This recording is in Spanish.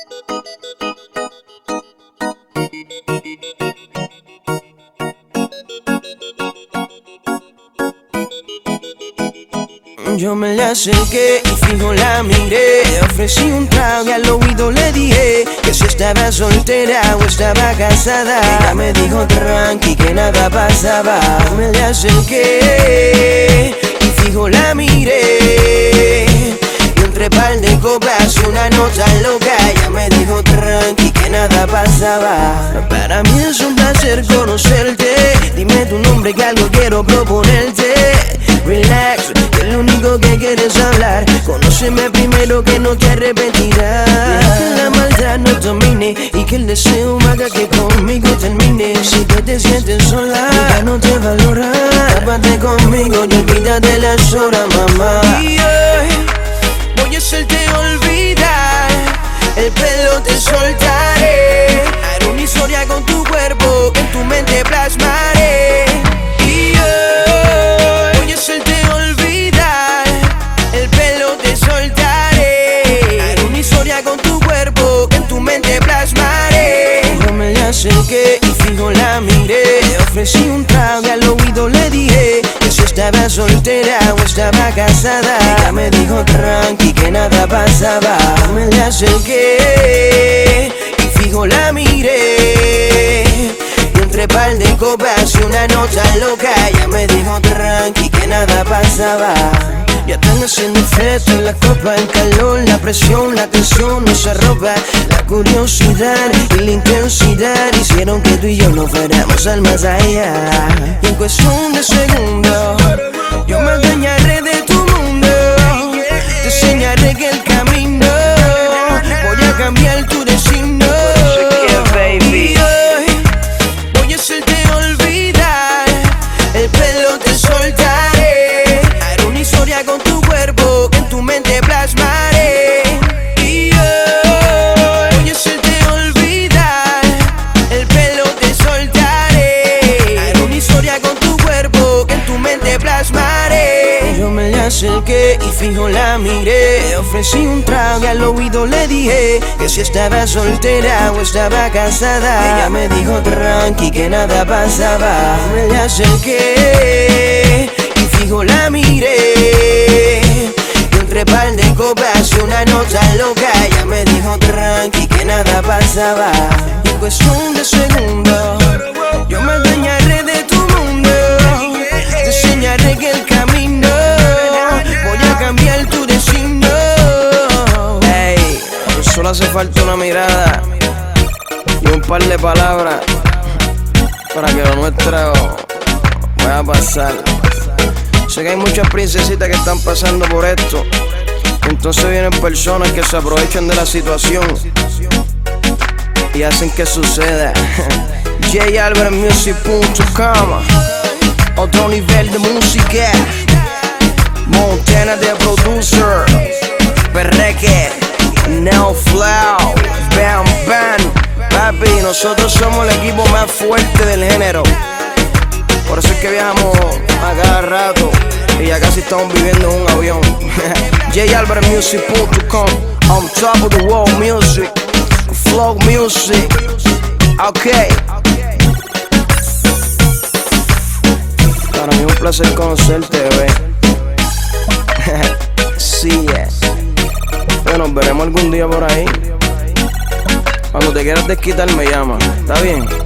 Yo me le acerqué y fijo la miré. Ofrecí un trago y al oído le dije que si estaba soltera o estaba casada. Ella me dijo tranqui que nada pasaba. Yo me le acerqué y fijo la miré. Y entre par de copas y una nota loca, ella me dijo tranqui que nada pasaba. Para mí es un placer conocerte. Dime tu nombre que algo quiero proponerte. Relax, que lo único que quieres hablar. Conóceme primero que no te arrepentirás. Deja que la maldad nos domine y que el deseo haga que conmigo termine. Si tú te sientes sola, ya no te valora. Tápate conmigo y olvídate las horas, mamá. Y hoy voy a hacerte olvidar. El pelo te soltaré. Haré una historia con tu cuerpo que en tu mente plasmaré. Y hoy voy a hacerte olvidar. El pelo te soltaré. Haré una historia con tu cuerpo que en tu mente plasmaré. Yo me le acerqué y fijo la miré. Ofrecí un trago y al oído le dije que si estaba soltera o estaba casada. Ella me dijo tranqui que nada pasaba. Yo me le acerqué y fijo la miré. Y entre par de copas y una nota loca, ella me dijo tranqui que nada pasaba. Ya están haciendo efecto en la copa, el calor, la presión, la tensión, nuestra ropa, la curiosidad y la intensidad hicieron que tú y yo nos fuéramos al más allá. Y en cuestión de segundos, yo me adueñaré de tu mundo. Te enseñaré que el camino, voy a cambiar tu destino. Y hoy voy a hacerte olvidar. El pelo te soltaré. Haré una historia con tu cuerpo que en tu mente plasmaré. Y hoy voy a hacerte olvidar. El pelo te soltaré. Haré una historia con tu cuerpo que en tu mente plasmaré. Yo me le acerqué y fijo la miré. Ofrecí un trago y al oído le dije que si estaba soltera o estaba casada. Ella me dijo tranqui que nada pasaba. Yo me le acerqué y fijo la miré. Y entre par de copas y una nota loca, ella me dijo tranqui que nada pasaba. Y en cuestión de segundos, yo me adueñaré de tu mundo. Te enseñaré que el camino, voy a cambiar tu destino. Ey, solo hace falta una mirada y un par de palabras para que lo nuestro vaya a pasar. Sé que hay muchas princesitas que están pasando por esto. Entonces vienen personas que se aprovechan de la situación y hacen que suceda. JAlvarezmusic.com. Otro nivel de música. Montana de producer. Perreque, Neo Flow, Bam Bam. Papi, nosotros somos el equipo más fuerte del género. Por eso es que viajamos a cada rato y ya casi estamos viviendo en un avión. JAlvarezmusic.com. On top of the world music, flow music. Ok. Para mí es un placer conocerte, bebé. Sí, Bueno, nos veremos algún día por ahí. Cuando te quieras desquitar me llama. ¿Está bien?